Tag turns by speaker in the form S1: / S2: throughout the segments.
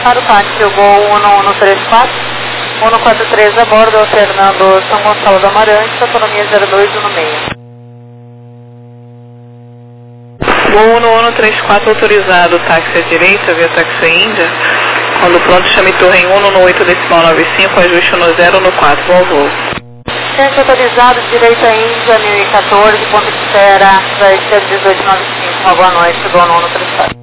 S1: para o táxi, o Gol 1134, 143 a bordo, Fernando São Gonçalo do Amarante, autonomia 0216.
S2: Gol 1134 autorizado, táxi à direita, via táxi Índia. Quando pronto, chame torre em 1 no 8 decimal 95, ajuste no 0 no 4, bom voo.
S1: Centro autorizado, direita Índia, 1014, ponto de espera, vai ser 1895, uma boa noite, Gol 1134.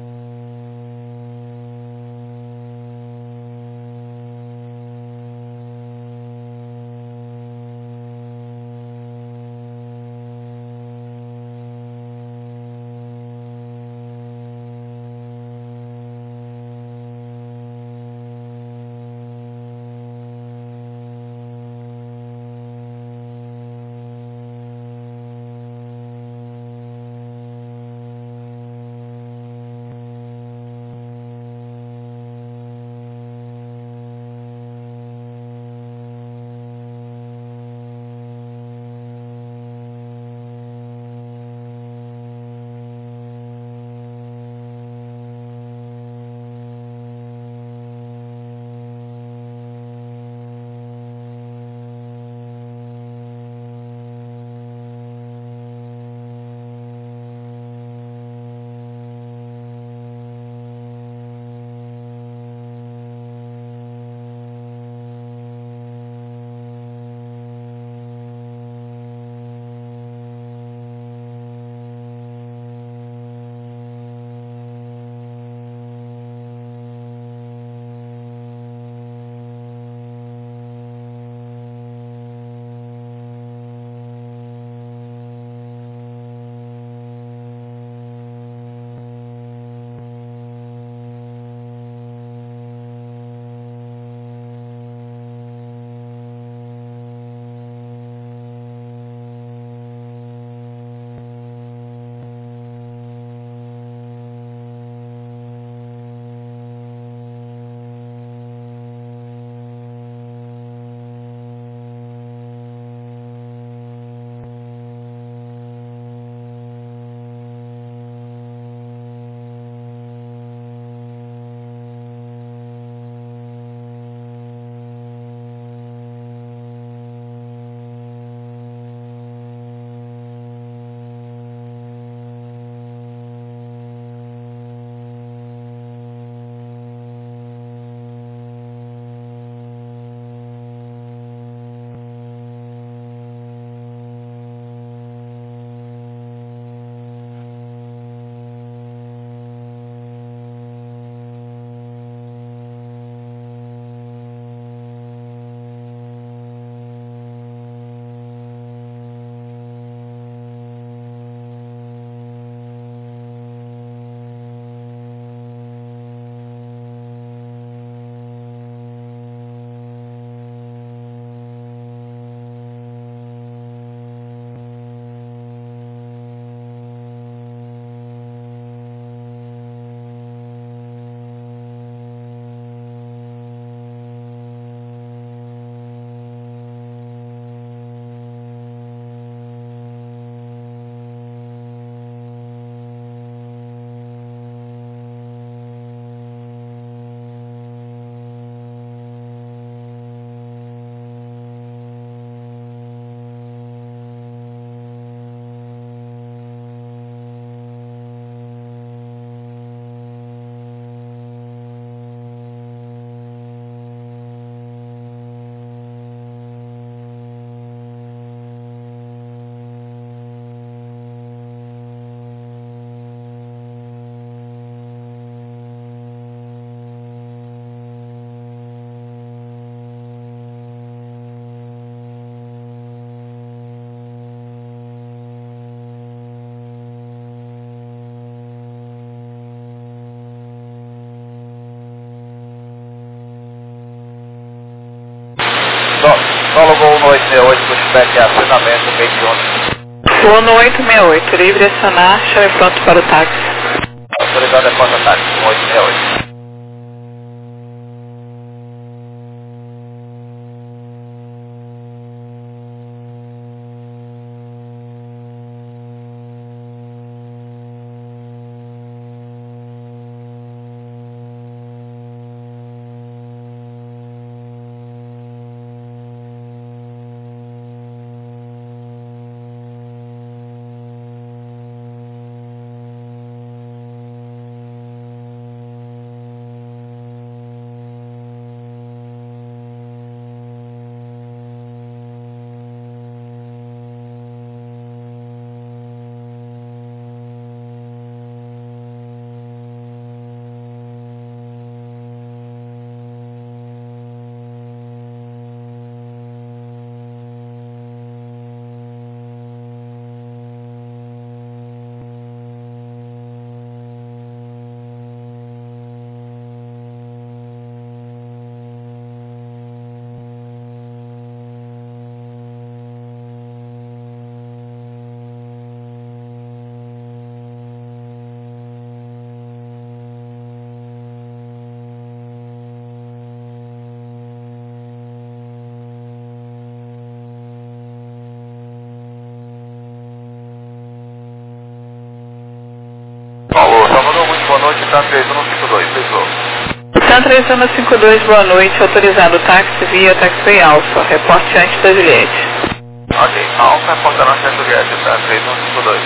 S3: Solo Gol 868, pushback, acionamento, meio de ônibus.
S2: Gol 868, livre acionar, chave pronto para o táxi.
S3: Autorizado é contra-táxi, 868. noite, TAM 3152, pessoal.
S2: TAM 3152, boa noite, autorizado táxi via Taxway Alpha, reporte antes da Juliette.
S3: Ok, Alfa, reportando antes da Juliette, TAM 3152.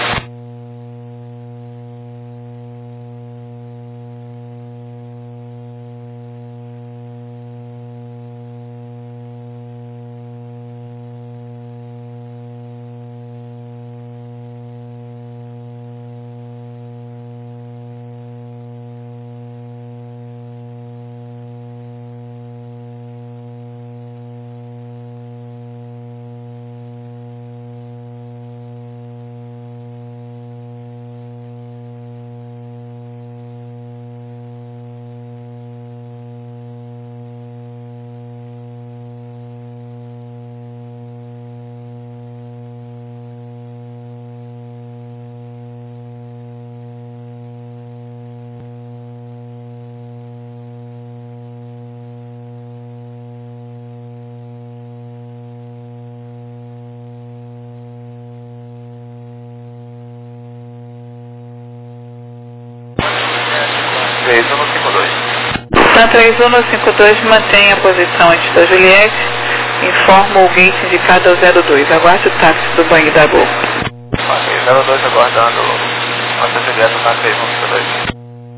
S2: TAM 3152, mantém a posição antes da Juliette, informa o gate indicado ao 02, aguarde o táxi do banho da Gol.
S3: Ok, 02 aguardando antes da Juliette, TAM 3152.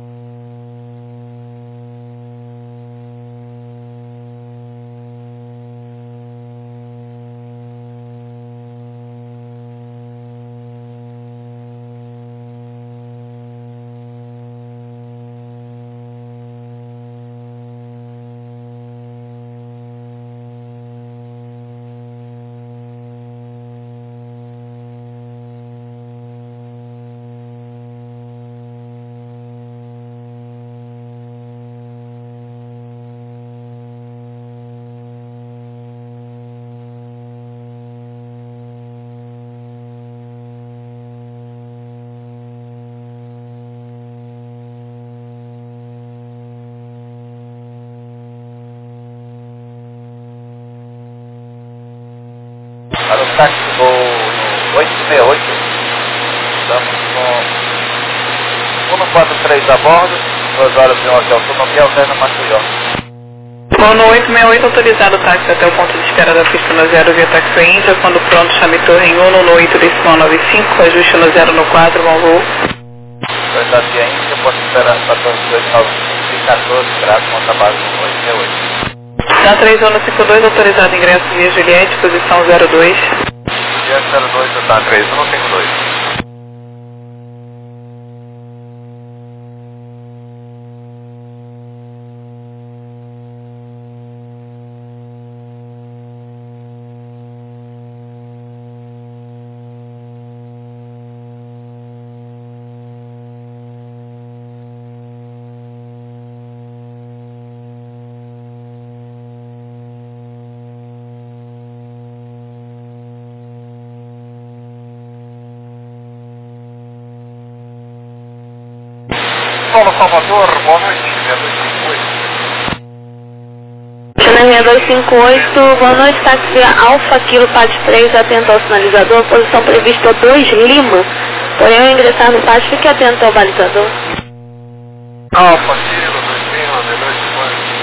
S3: Para o táxi voo no 868, estamos com 143 a bordo, 2 horas e 1 de autonomia, alterna Maceió.
S2: Voo no 868, autorizado o táxi até o ponto de espera da pista no 0 via Taxway Índia, quando pronto chame torre em 1 no 8 decimal 95, ajuste no 0 no 4, bom voo.
S3: Autorizado via Índia, ponto de espera 1495 e 14 graus, monta base no 868.
S2: TAM 3152, autorizado ingresso via Juliette, posição 02.
S3: Juliette 02, TAM 3152. Paulo Salvador, boa noite, 6258.
S1: China 6258, boa noite, táxi via Alfa Kilo PAD 3, atento ao sinalizador, posição prevista 2 Lima, porém ao ingressar no PAD, fique atento ao balizador.
S3: Alfa Kilo 2000, 258.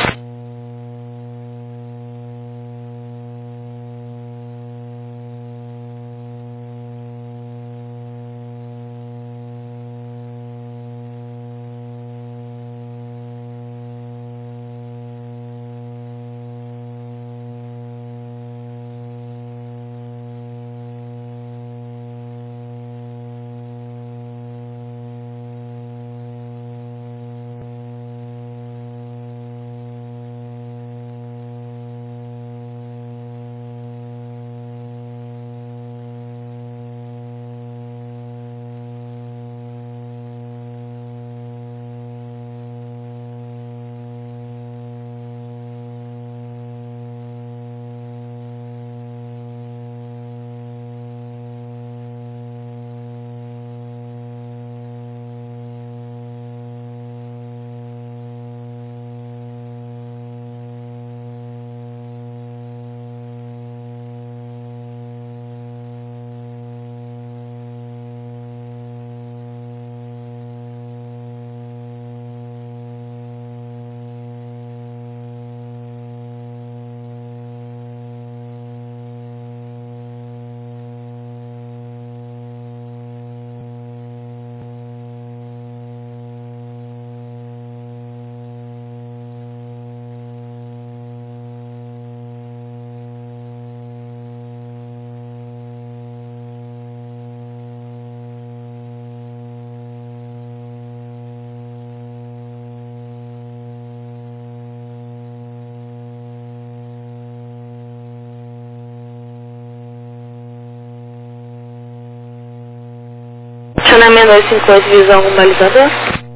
S1: Estacionamento 258, visou algum balizador?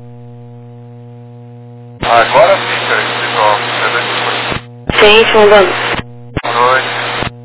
S3: Agora sim, peraí, pessoal.
S1: Sim, fundando.
S3: Boa noite.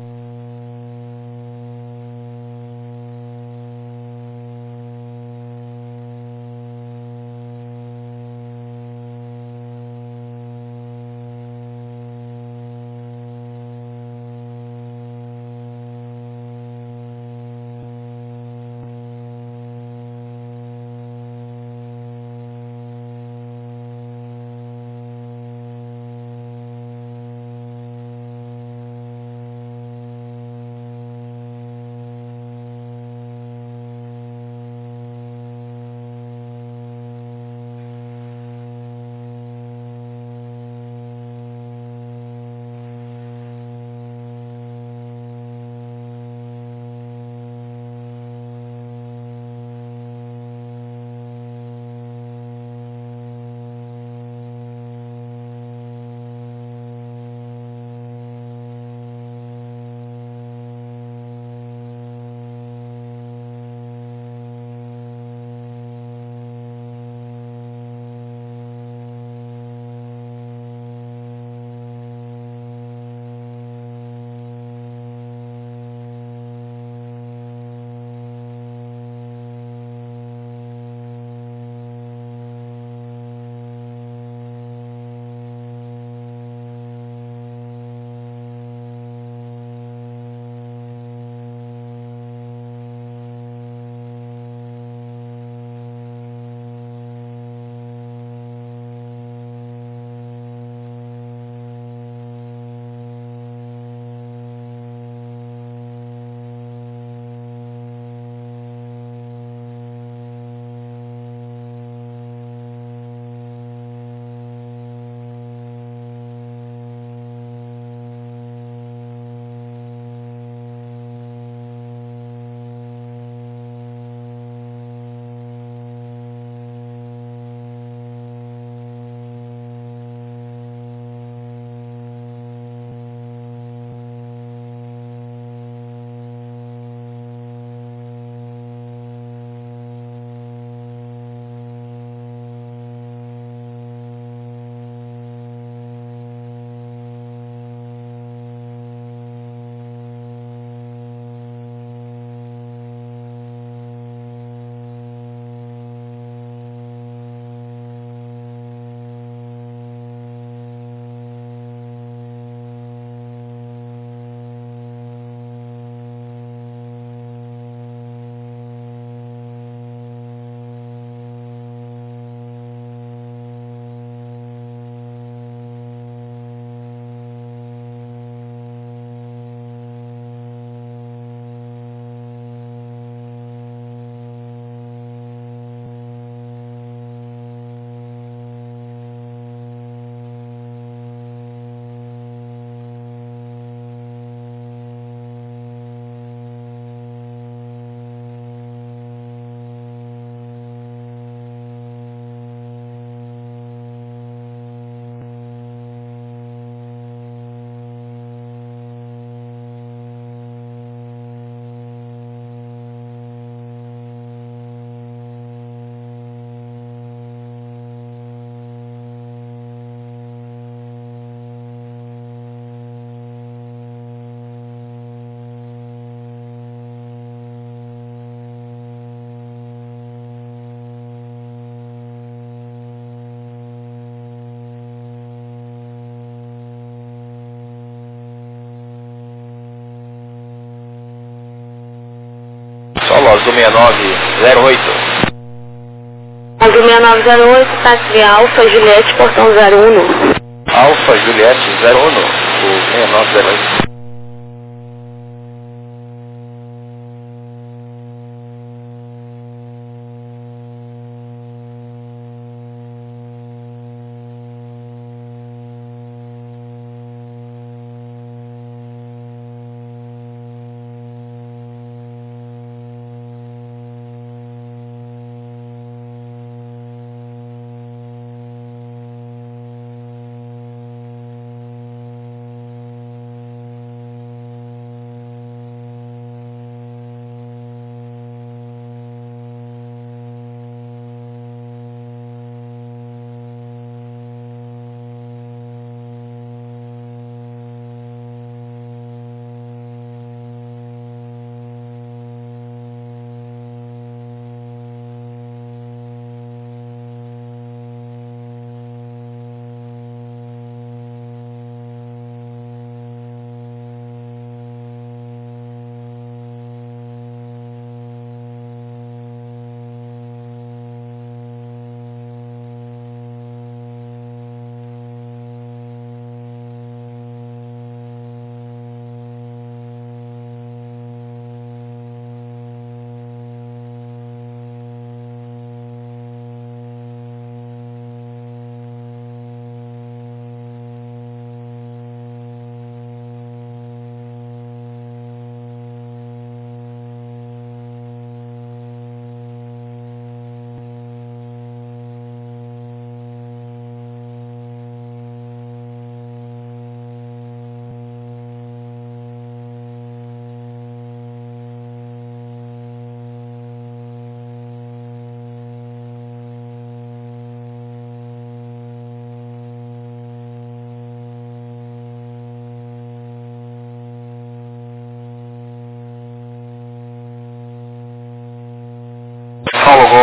S4: Solos do 6908.
S1: Do 6908, táxi Alfa Juliette, portão 01.
S4: Alfa Juliette 01, o 6908.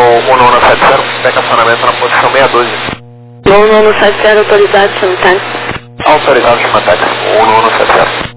S3: 1170, pega acionamento na posição meia dúzia.
S1: Voo 1170 autorizado, chama táxi.
S3: Autorizado, chama táxi, 1170.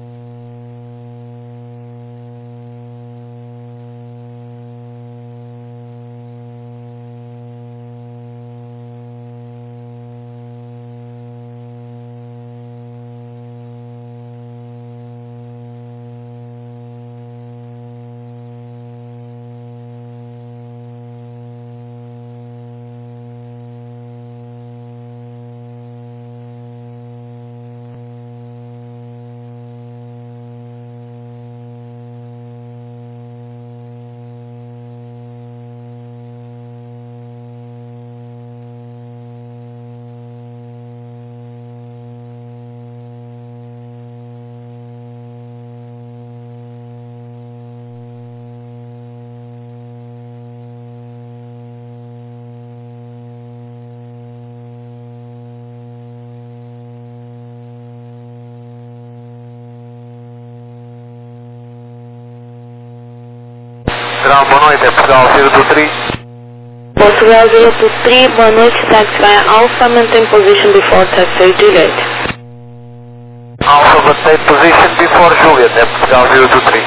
S3: Boa noite, é Portugal Zero do Tri.
S1: Portugal 023, boa noite, taxi via Alpha, maintain position before taxi Juliet.
S3: Alpha, maintain position before Juliet, é Portugal Zero do Tri.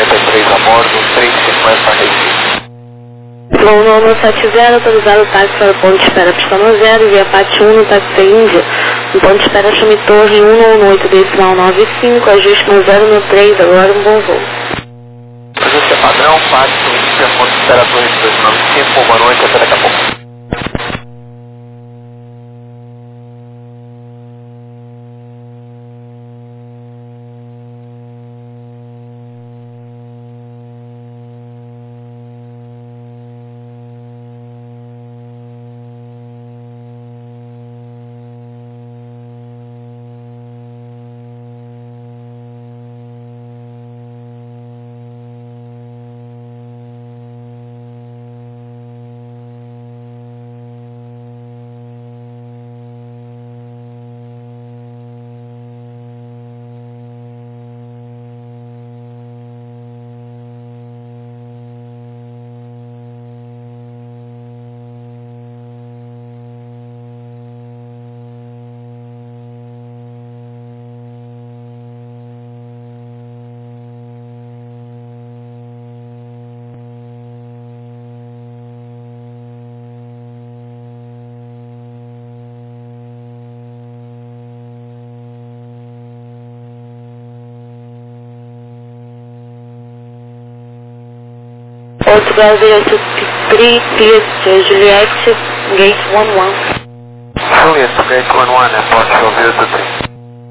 S4: 83 a bordo, 350 Recife.
S1: Voo nono 70, autorizado o táxi para o ponto de espera Pistão 0, via Pátio 1, táxi Índia. No ponto de espera Chame Torre 198, decimal 95, ajuste no 013, agora um bom voo.
S4: Ajuste padrão, Pátio Índia, ponto de espera Torre 295, boa noite, até daqui a pouco.
S1: Portugal 03, clear to Juliet, gate 11.
S4: Juliet, gate 11, airport show 03.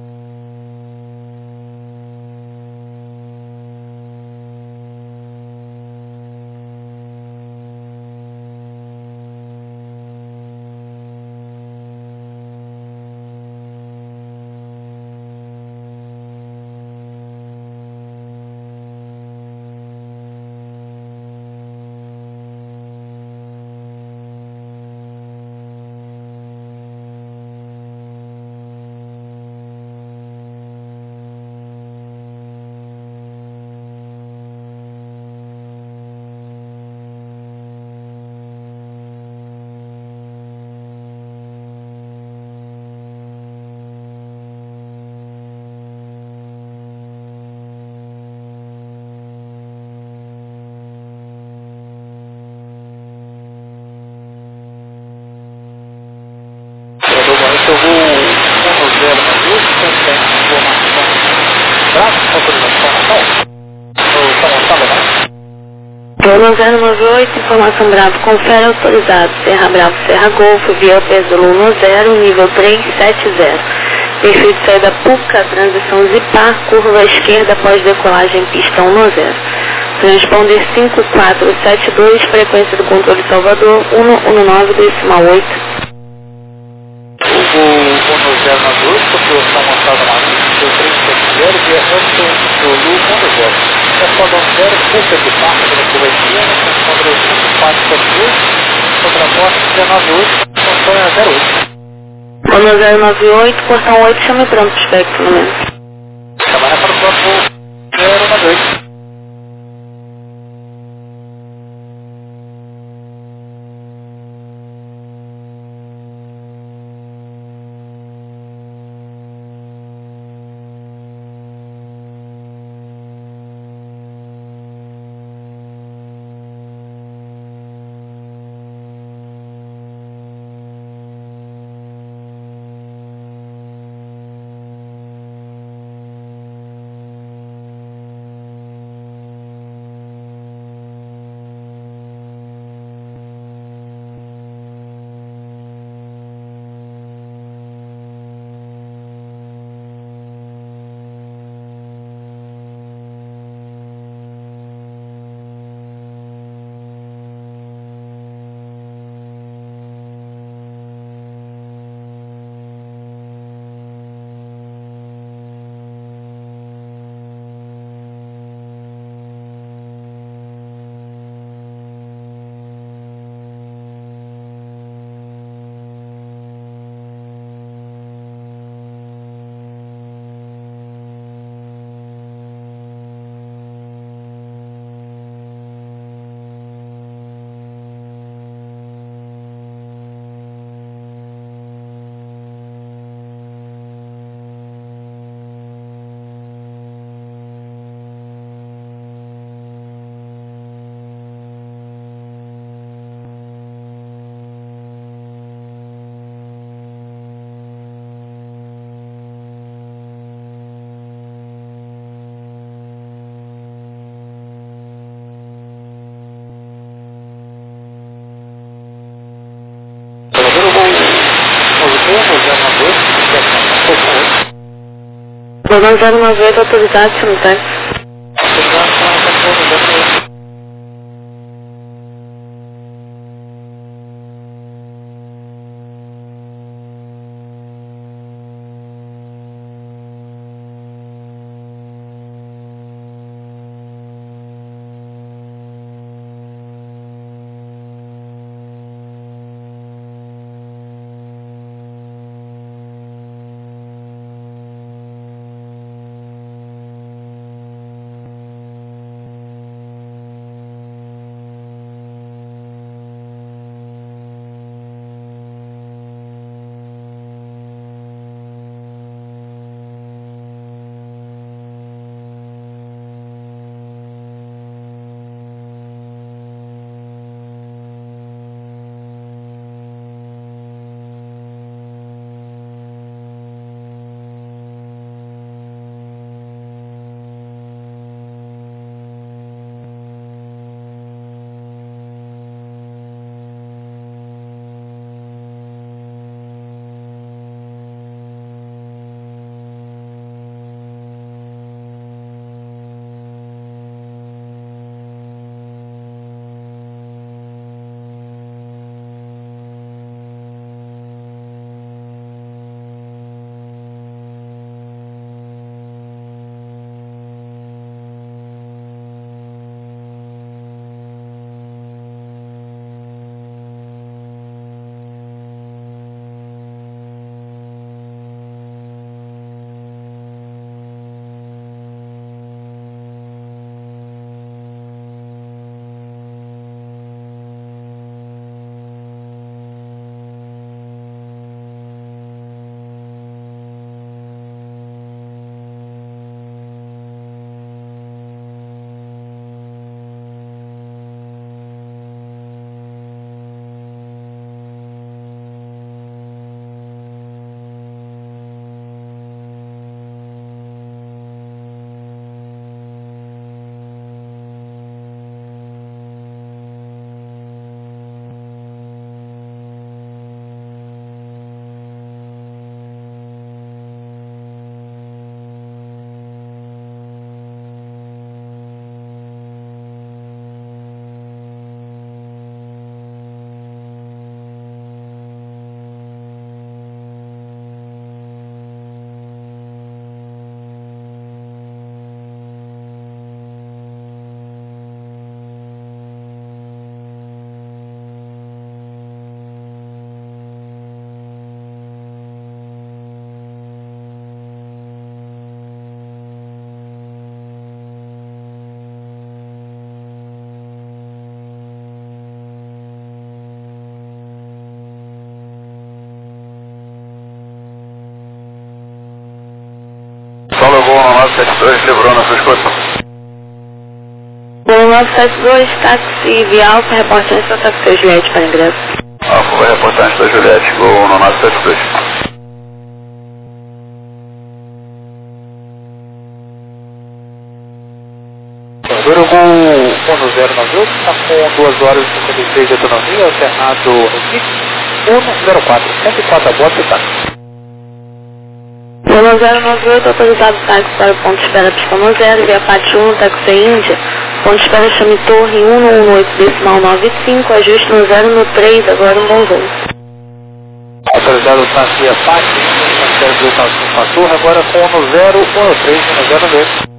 S4: Eu vou 10 na busca, tem informação. Braço, autorização Natal? Ou São Gonçalo, não?
S1: Voo 098, informação Bravo, confere autorizado. Serra Bravo, Serra Golfo, via Peso 10, nível 370. Perfil de saída Puca, transição Zipar, curva esquerda após decolagem pista 10. Transponder 5472, frequência do controle Salvador 119, decimal 8.
S4: O 10 na busca, São Gonçalo Marinho, seu 370, via Hudson, Zulu 10. Respondão 0, Puca de Parque pela curva esquerda, transponder 5472, contraporte 198, Sonha 08.
S1: 1098, portão 8, chame pronto, espectro no menos.
S4: Trabalha para o próximo 092.
S1: 1098, autorizado, chama o táxi.
S3: Paulo Gol 972, livrou na sua escuta.
S1: Gol 972, táxi Via Alfa, reportagem para táxi Juliette para ingresso.
S3: Alfa, vai reportagem da Juliette, Gol 972.
S4: Número Gol 1098, está com 2 horas e 56 de autonomia, alternado Recife, 104, 104 a bordo do táxi.
S1: 1098, autorizado táxi para o ponto de espera Pistão 0, via Pátio 1, táxi Índia, ponto de espera Chame Torre 118, decimal 95, ajuste no 0 no 3, agora um bom voo.
S4: Autorizado táxi via Pátio, na Torre, agora com no 0, 113, no 02.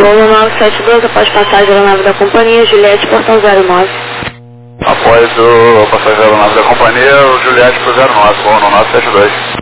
S1: Voo 972, após passagem da aeronave da companhia, Juliette, portão 09.
S3: Após o passagem da aeronave da companhia, o Juliette pro 09, voo no 972.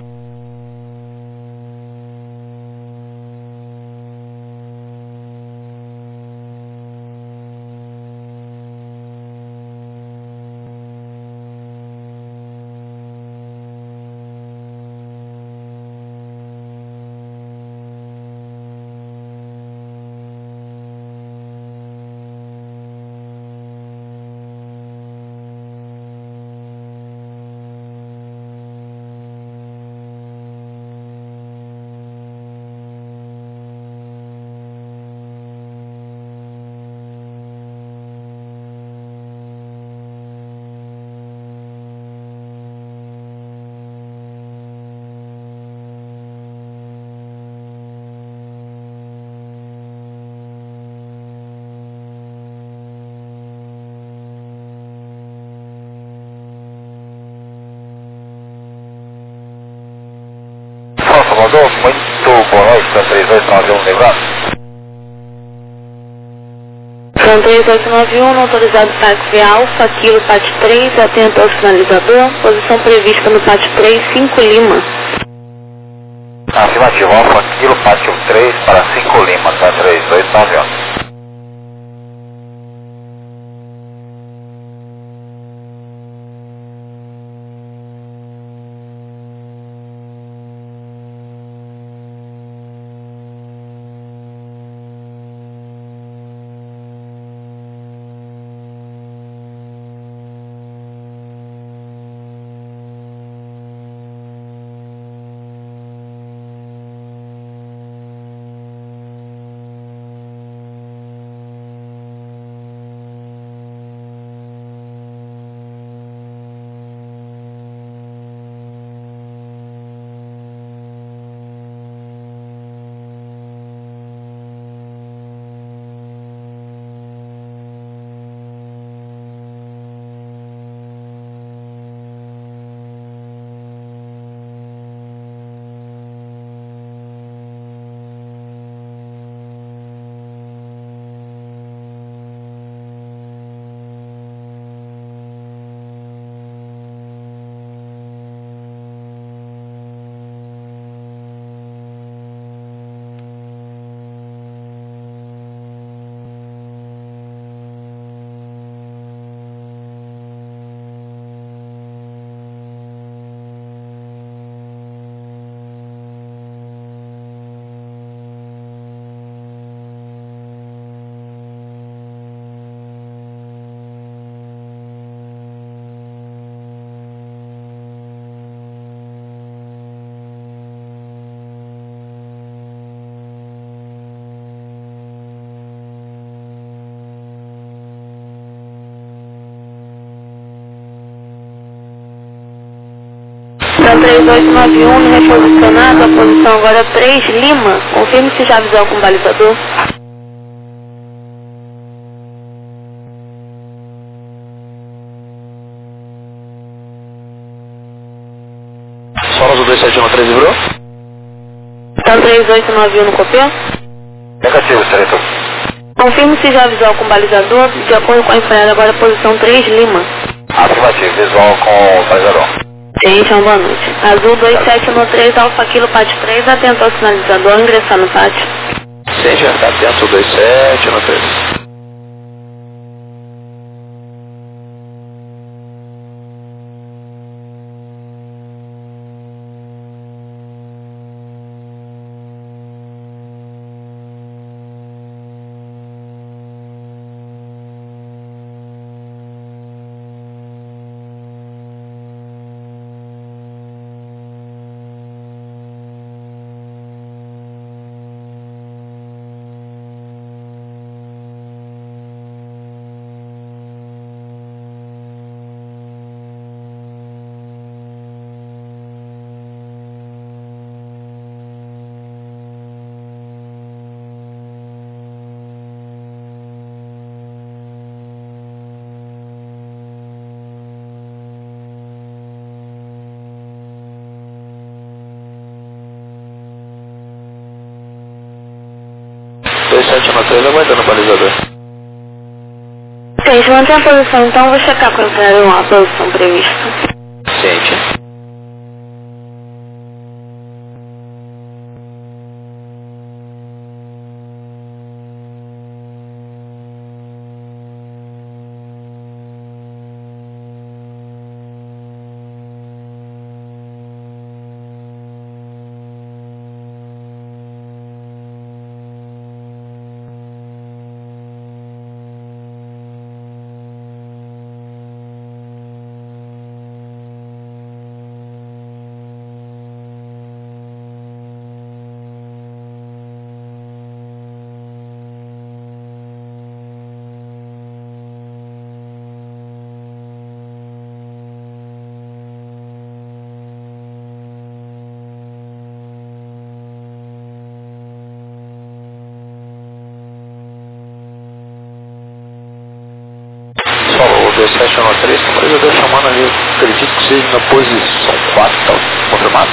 S3: Salvador, muito boa noite, para 3891 lembrando.
S1: São 3891, autorizado táxi Alfa, Kilo Pátio 3, atento ao sinalizador, posição prevista no Pátio 3, 5 Lima.
S3: Afirmativo, Alfa, Kilo Pátio 3 para 5 Lima, tá 3891.
S1: São 3891, reposicionado, a posição agora é 3 Lima. Confirme se já avisou com o balizador.
S3: Solos do 2713, vibrou?
S1: São 3891 no copiou?
S3: Negativo, diretor.
S1: Confirme se já avisou com o balizador, de acordo com a enfermagem agora posição 3 Lima.
S3: Afirmativo, visual com o balizador.
S1: Gente, uma boa noite. Azul 2713, Alfa Kilo Pátio 3, atento ao sinalizador, ingressar no pátio.
S3: Sim, já está atento, 2713.
S4: 1713 aguardando o balizador.
S1: Gente, mantém a posição então, vou checar para entrar a posição prevista.
S4: Ciente. Falou, 2713, como eu estou chamando ali, acredito que seja na posição 4, tá confirmado?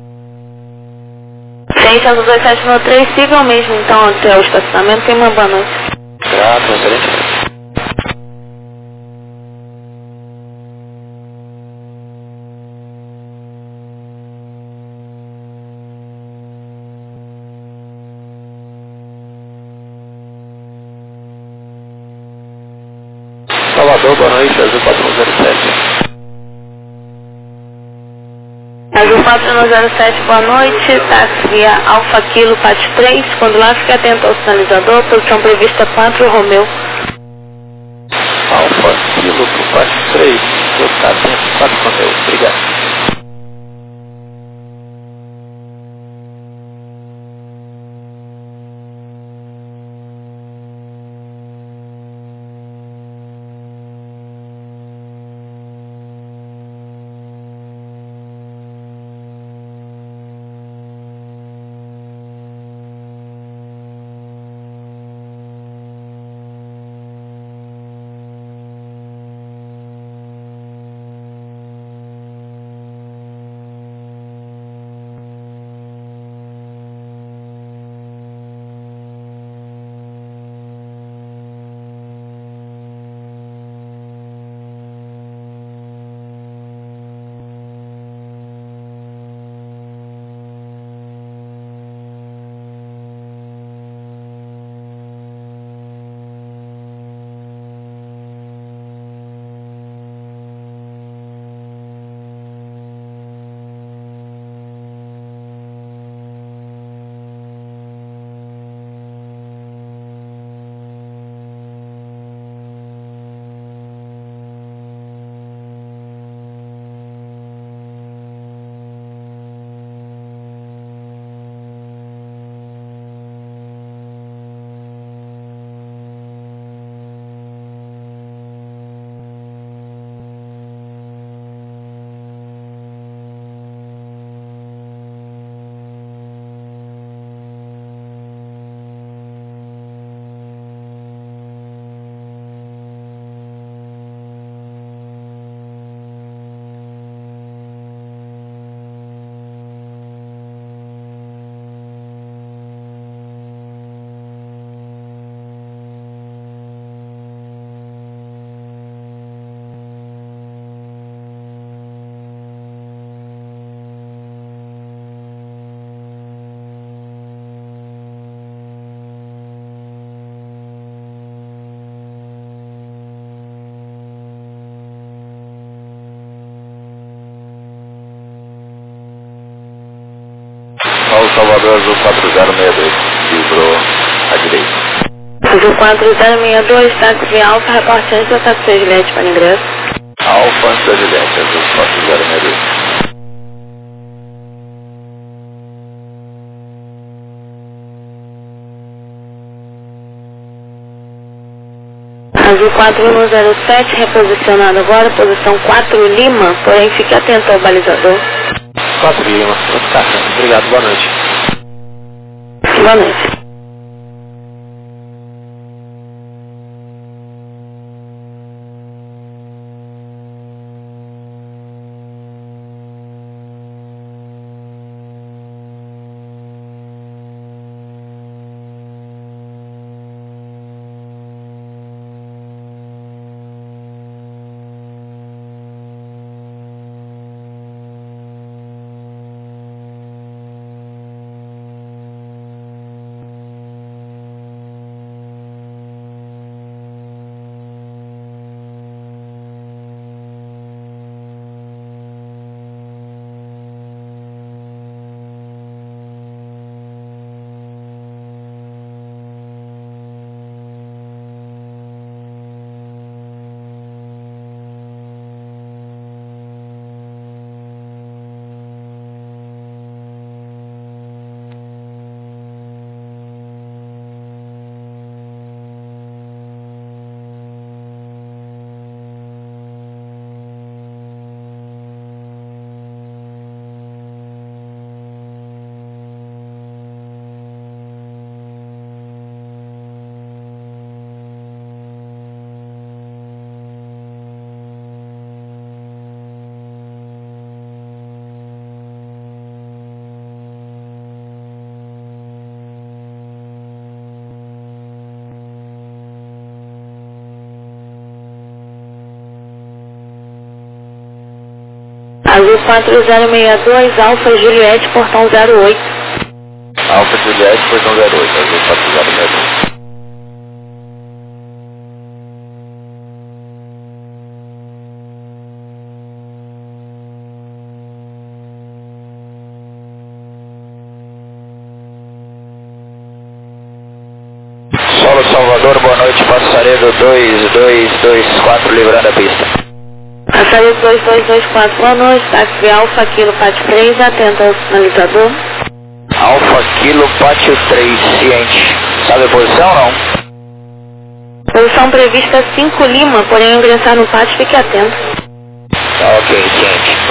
S1: Gente, a do 2713, sigam mesmo então até o estacionamento, tem uma boa noite.
S4: Grato, excelente. Salvador, boa noite, Azul 4107.
S1: Azul 4107, boa noite, táxi via Alfa Kilo Pat 3, quando lá fique atento ao sinalizador, posição prevista 4 Romeu.
S4: Alfa Kilo Pat 3, vou estar atento, 4 Romeu, obrigado.
S3: Salvador Azul 4062, livrou à direita.
S1: Azul 4062, táxi via Alfa, reporte antes do táxi Juliette para ingresso.
S3: Alfa antes da Juliette, Azul 4062.
S1: Azul 4107, reposicionado agora, posição 4 Lima, porém fique atento ao balizador.
S4: 4 Lima, vou ficar atento, obrigado, boa noite.
S1: Boa noite. Azul 4062, Alfa Juliette, portão 08.
S3: Alfa Juliette, portão 08, Azul 4062. Solo Salvador, boa noite, Passaredo 2224, livrando a pista.
S1: Passaredo 2224, boa noite, táxi Alfa Kilo Pátio 3, atento ao sinalizador.
S3: Alfa Kilo Pátio 3, ciente. Sabe a posição ou não?
S1: Posição prevista 5 Lima, porém ao ingressar no pátio, fique atento.
S3: Tá ok, ciente.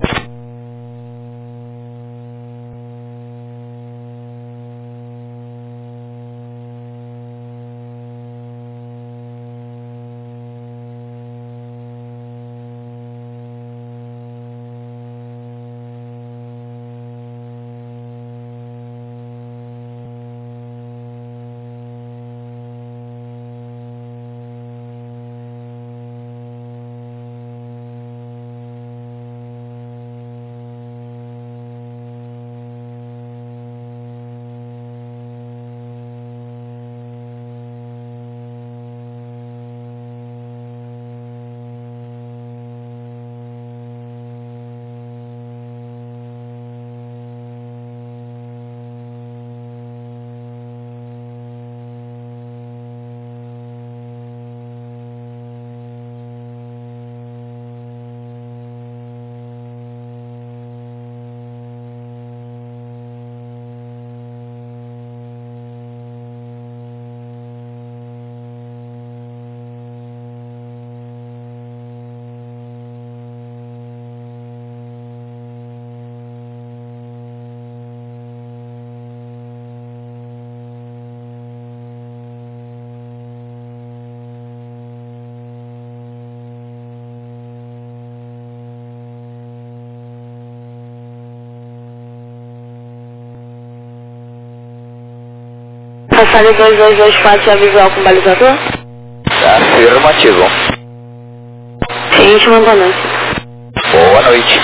S1: Passaredo 2224, já visual com balizador?
S3: Afirmativo.
S1: Ciente, uma boa noite.
S3: Boa noite.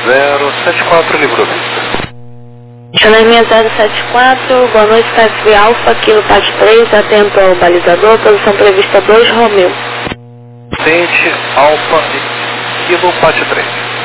S3: 074, Livro Vista.
S1: Chalerminha 074, boa noite, táxi Alfa, Kilo Pátio 3, atento ao balizador, posição prevista 2, Romeu.
S3: Tente, Alfa e Kilo Pátio 3.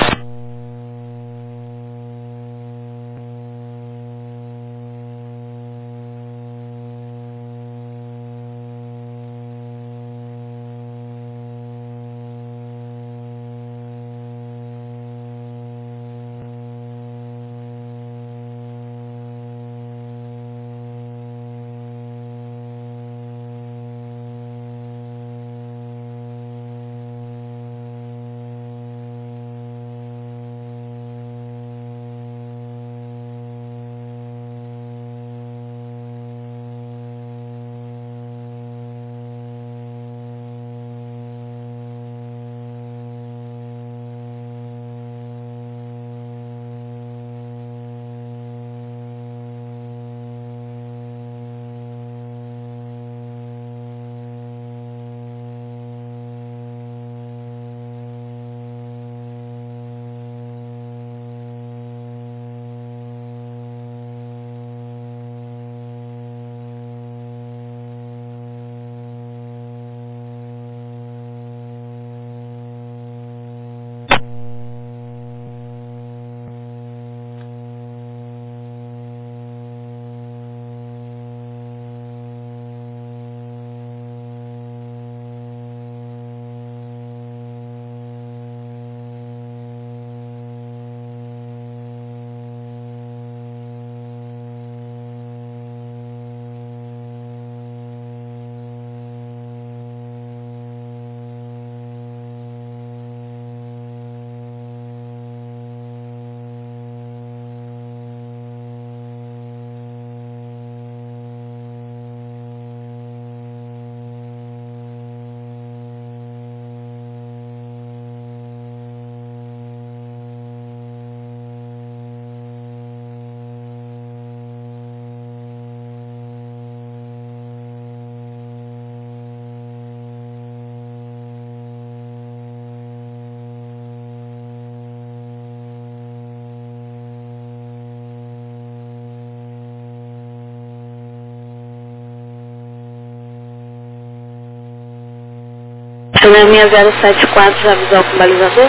S1: Chalerminha 074, já avisou com o balizador?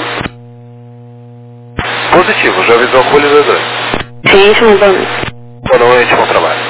S3: Positivo, já avisou com o balizador.
S1: Ciente, boa noite.
S3: Boa noite, bom trabalho.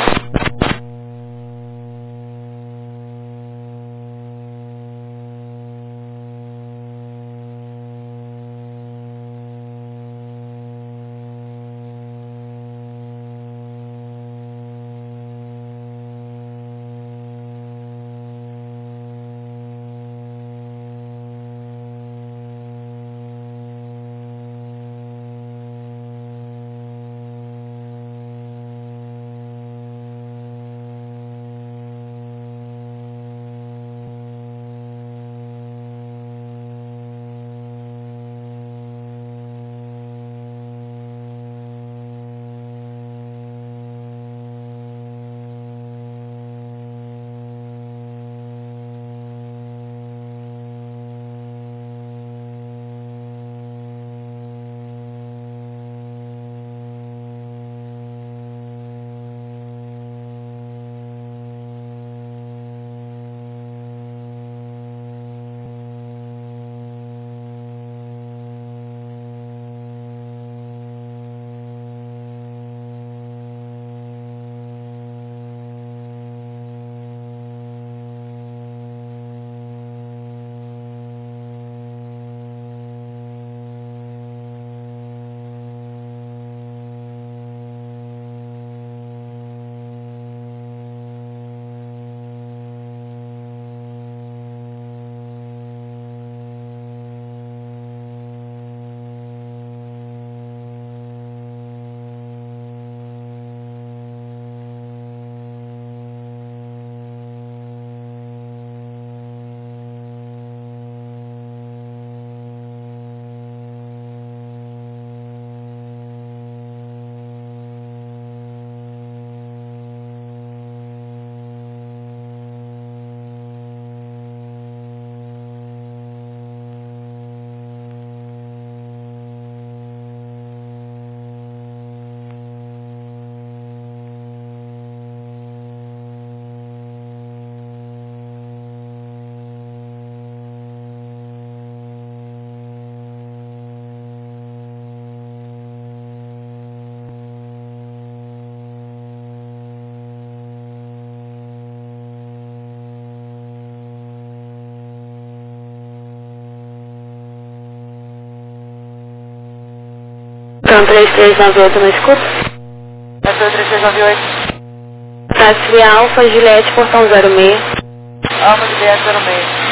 S1: Então 3398 não escuta?
S3: Essa é 3398.
S1: Táxi Alfa, Juliette, portão 06.
S3: Alfa, Juliette 06.